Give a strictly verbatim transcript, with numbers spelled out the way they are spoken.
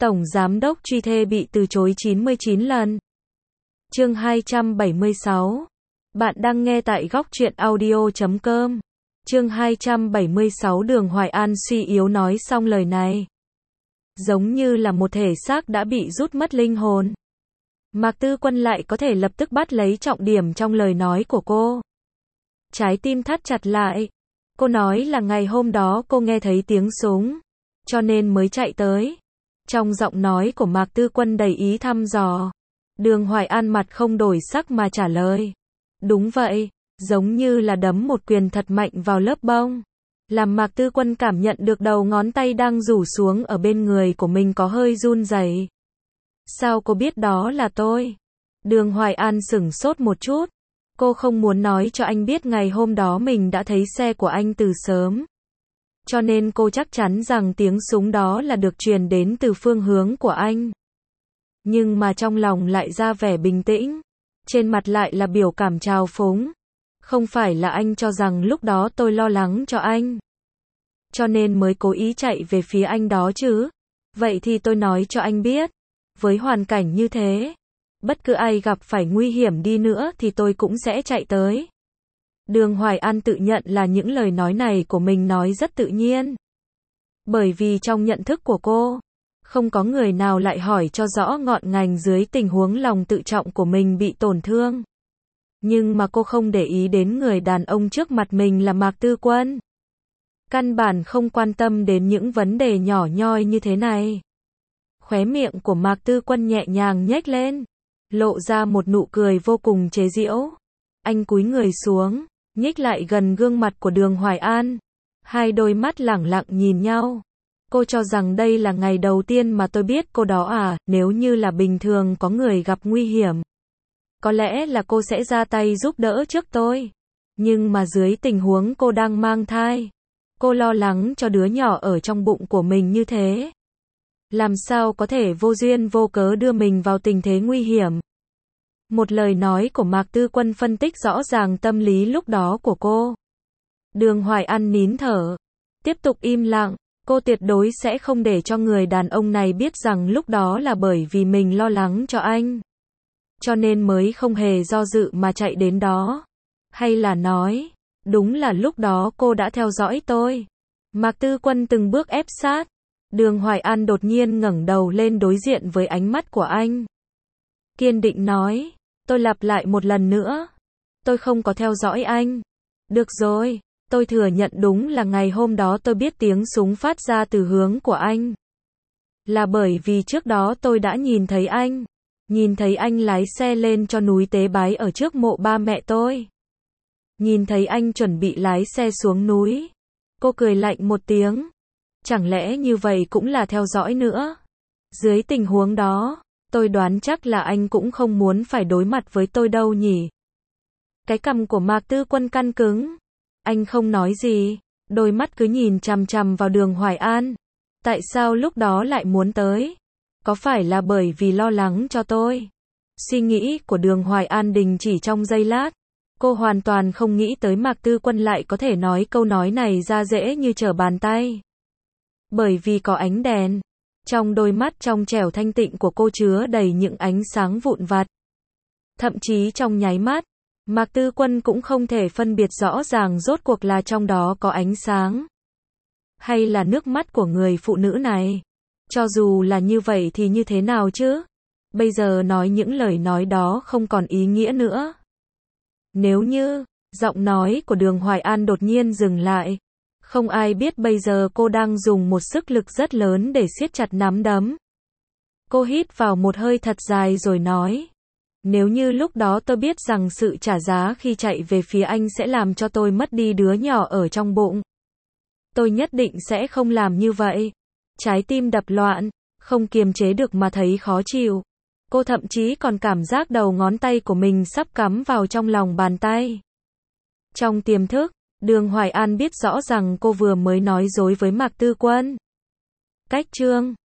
Tổng Giám đốc truy thê bị từ chối chín mươi chín lần. Chương hai trăm bảy mươi sáu. Bạn đang nghe tại góc truyện audio chấm com. Chương hai trăm bảy mươi sáu. Đường Hoài An suy yếu nói xong lời này, giống như là một thể xác đã bị rút mất linh hồn. Mạc Tư Quân lại có thể lập tức bắt lấy trọng điểm trong lời nói của cô. Trái tim thắt chặt lại. Cô nói là ngày hôm đó cô nghe thấy tiếng súng, cho nên mới chạy tới. Trong giọng nói của Mạc Tư Quân đầy ý thăm dò. Đường Hoài An mặt không đổi sắc mà trả lời. Đúng vậy, giống như là đấm một quyền thật mạnh vào lớp bông. Làm Mạc Tư Quân cảm nhận được đầu ngón tay đang rủ xuống ở bên người của mình có hơi run rẩy. Sao cô biết đó là tôi? Đường Hoài An sửng sốt một chút. Cô không muốn nói cho anh biết ngày hôm đó mình đã thấy xe của anh từ sớm. Cho nên cô chắc chắn rằng tiếng súng đó là được truyền đến từ phương hướng của anh. Nhưng mà trong lòng lại ra vẻ bình tĩnh. Trên mặt lại là biểu cảm trào phúng. Không phải là anh cho rằng lúc đó tôi lo lắng cho anh, cho nên mới cố ý chạy về phía anh đó chứ? Vậy thì tôi nói cho anh biết, với hoàn cảnh như thế, bất cứ ai gặp phải nguy hiểm đi nữa thì tôi cũng sẽ chạy tới. Đường Hoài An tự nhận là những lời nói này của mình nói rất tự nhiên. Bởi vì trong nhận thức của cô, không có người nào lại hỏi cho rõ ngọn ngành dưới tình huống lòng tự trọng của mình bị tổn thương. Nhưng mà cô không để ý đến người đàn ông trước mặt mình là Mạc Tư Quân. Căn bản không quan tâm đến những vấn đề nhỏ nhoi như thế này. Khóe miệng của Mạc Tư Quân nhẹ nhàng nhếch lên, lộ ra một nụ cười vô cùng chế giễu. Anh cúi người xuống, nhích lại gần gương mặt của Đường Hoài An. Hai đôi mắt lẳng lặng nhìn nhau. Cô cho rằng đây là ngày đầu tiên mà tôi biết cô đó à? Nếu như là bình thường có người gặp nguy hiểm, có lẽ là cô sẽ ra tay giúp đỡ trước tôi. Nhưng mà dưới tình huống cô đang mang thai, cô lo lắng cho đứa nhỏ ở trong bụng của mình như thế, làm sao có thể vô duyên vô cớ đưa mình vào tình thế nguy hiểm. Một lời nói của Mạc Tư Quân phân tích rõ ràng tâm lý lúc đó của cô. Đường Hoài An nín thở, tiếp tục im lặng. Cô tuyệt đối sẽ không để cho người đàn ông này biết rằng lúc đó là bởi vì mình lo lắng cho anh, cho nên mới không hề do dự mà chạy đến đó. Hay là nói, đúng là lúc đó cô đã theo dõi tôi. Mạc Tư Quân từng bước ép sát. Đường Hoài An đột nhiên ngẩng đầu lên đối diện với ánh mắt của anh. Kiên định nói, tôi lặp lại một lần nữa, tôi không có theo dõi anh. Được rồi, tôi thừa nhận đúng là ngày hôm đó tôi biết tiếng súng phát ra từ hướng của anh. Là bởi vì trước đó tôi đã nhìn thấy anh. Nhìn thấy anh lái xe lên cho núi tế bái ở trước mộ ba mẹ tôi. Nhìn thấy anh chuẩn bị lái xe xuống núi. Cô cười lạnh một tiếng. Chẳng lẽ như vậy cũng là theo dõi nữa? Dưới tình huống đó, tôi đoán chắc là anh cũng không muốn phải đối mặt với tôi đâu nhỉ? Cái cằm của Mạc Tư Quân căng cứng. Anh không nói gì, đôi mắt cứ nhìn chằm chằm vào Đường Hoài An. Tại sao lúc đó lại muốn tới? Có phải là bởi vì lo lắng cho tôi? Suy nghĩ của Đường Hoài An đình chỉ trong giây lát. Cô hoàn toàn không nghĩ tới Mạc Tư Quân lại có thể nói câu nói này ra dễ như trở bàn tay. Bởi vì có ánh đèn. Trong đôi mắt trong trẻo thanh tịnh của cô chứa đầy những ánh sáng vụn vặt. Thậm chí trong nháy mắt, Mạc Tư Quân cũng không thể phân biệt rõ ràng rốt cuộc là trong đó có ánh sáng, hay là nước mắt của người phụ nữ này. Cho dù là như vậy thì như thế nào chứ? Bây giờ nói những lời nói đó không còn ý nghĩa nữa. Nếu như, giọng nói của Đường Hoài An đột nhiên dừng lại. Không ai biết bây giờ cô đang dùng một sức lực rất lớn để siết chặt nắm đấm. Cô hít vào một hơi thật dài rồi nói. Nếu như lúc đó tôi biết rằng sự trả giá khi chạy về phía anh sẽ làm cho tôi mất đi đứa nhỏ ở trong bụng, tôi nhất định sẽ không làm như vậy. Trái tim đập loạn, không kiềm chế được mà thấy khó chịu. Cô thậm chí còn cảm giác đầu ngón tay của mình sắp cắm vào trong lòng bàn tay. Trong tiềm thức, Đường Hoài An biết rõ rằng cô vừa mới nói dối với Mạc Tư Quân. Cách chương